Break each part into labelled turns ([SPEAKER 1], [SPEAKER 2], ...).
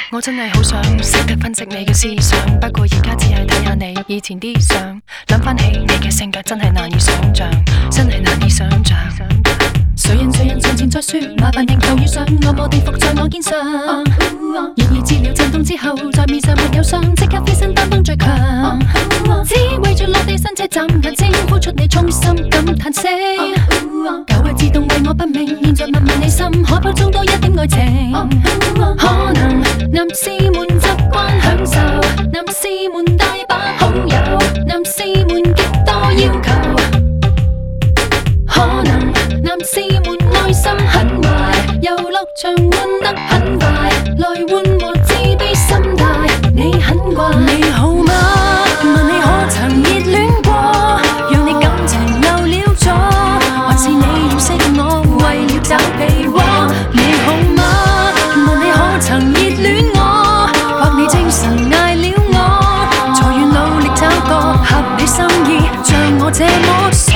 [SPEAKER 1] 我真係好想識得分析你嘅思想，不過而家只係睇下你以前啲相，諗翻起你嘅性格真係難以想像，真係難以想像。誰人上前再說，麻煩迎頭遇上我，臥地伏在我肩上。然而治療陣痛之後，在面上沒有傷，即刻飛身擔當最強。只為着落地新車站眼睛，呼出你衷心感嘆息。舊愛自動為我不明，現在問問你心，可否裝多一點愛情？可能男士們習慣享受，男士們大把好友，男士們極多要求。可能男士們內心很壞，遊樂場玩得很快，來緩和自卑心態。你很怪，你好嗎？問你可曾熱戀過，讓你感情漏了咗，還是你要識我為了找被窩？你好嗎？問你可曾熱戀我，或你精神捱了我，才願努力找個合你心意，像我這麼傻。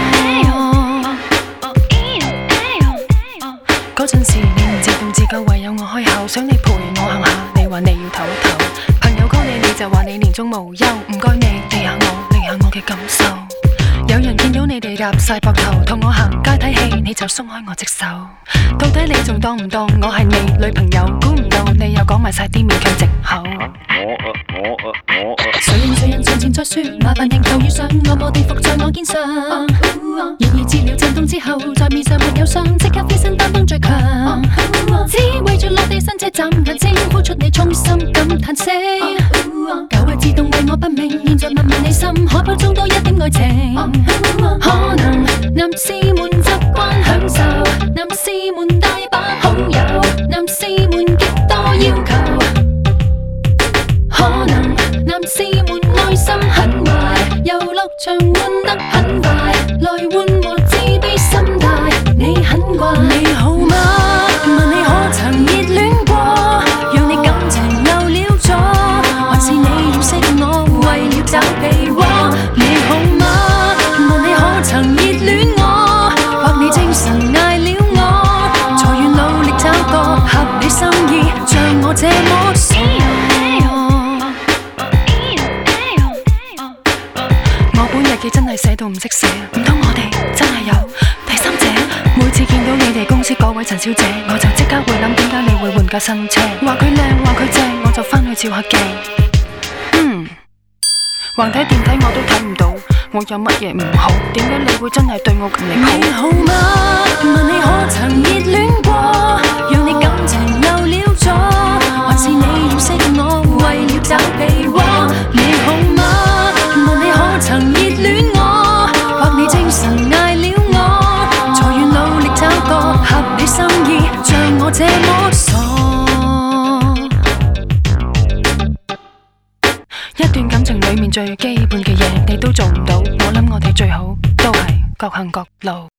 [SPEAKER 1] 嗰陣時你唔自動自救，唯有我開口，想你陪我行下，你話你要唞一唞。朋友 call 你就話你年終無憂，唔該你理下我嘅感受。有人見到你哋夾晒膊頭，同我行街睇戲，你就鬆開我隻手。到底你仲當唔當我係你女朋友？估唔到你又講埋晒啲勉強藉口。誰人上前再說，麻煩迎頭遇上我，臥地伏在我肩上。然而治療陣痛之後，在面上沒有傷，即刻飛身擔當最強。只為着落地新車站眼睛，呼出你衷心感嘆息。舊愛自動為我不明，現在問問你心，可否裝多一點愛情？可能男士們習慣享受，男士們大把好友，男士們極多要求。可能男士們內心很壞，遊樂場玩得很快，來緩和自卑心態。你很怪，你好嗎？問你可曾熱戀過，讓你感情漏了咗，還是你要識我為了找被窩？你好嗎？問你可曾熱戀我，或你精神捱了我，才願努力找個合你心意，像我這麼傻。我本日記真係寫到唔識寫，唔通我哋真係有第三者？每次見到你哋公司嗰位陳小姐，我就即刻會諗點解你會換架新車。話佢靚話佢正，我就返去照下鏡。橫睇電梯我都睇唔到，我有乜嘢唔好？點解你會真係對我咁離譜？你好嗎？問你可曾熱戀過，讓你感情漏了咗，還是你要識我為了找被窩？你好嗎？問你可曾熱戀我，或你精神捱了我，才願努力找個合你心意，像我這麼傻。一段感情裡面最基本嘅嘢你都做唔到，我諗我哋最好都係各行各路。